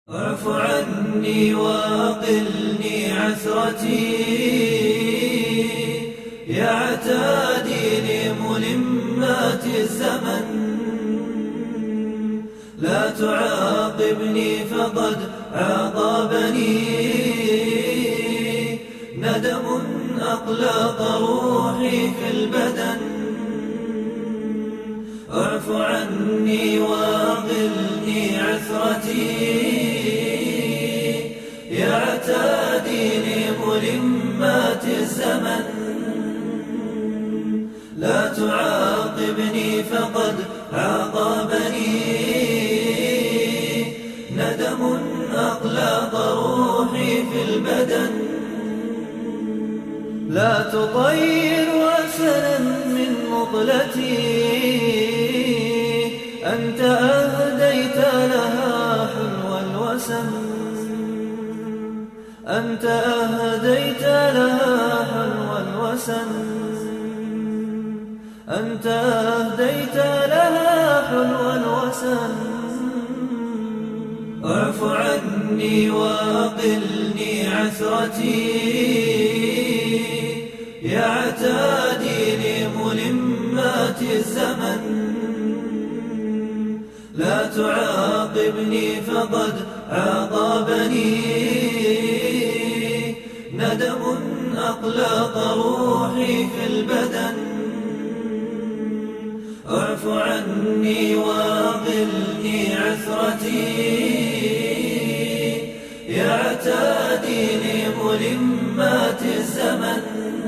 اعف عني وأقلني عثرتي يا عتادي لملمات الزمن. لا تعاقبني فقد عاقبني ندم أقلق روحي في البدن. اعف عني وأقلني عثرتي يا عتادي لملمات الزمن. لا تعاقبني فقد عاقبني ندم أقلق روحي في البدن. لا تطير وسنا من مقلتي أنت أهديت لها حلو الوسن. أنت أهديت لها حلو الوسن. أنت أهديت لها حلو الوسن. اعف عني وأقلني عثرتي يا عتادي لملمات الزمن. لا تعاقبني فقد عاقبني ندم أقلق روحي في البدن. اعف عني وأقلني عثرتي يا عتادي لملمات الزمن.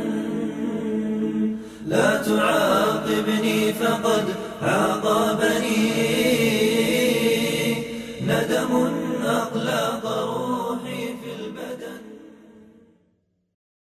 لا تعاقبني فقد عاقبني ندم أقلق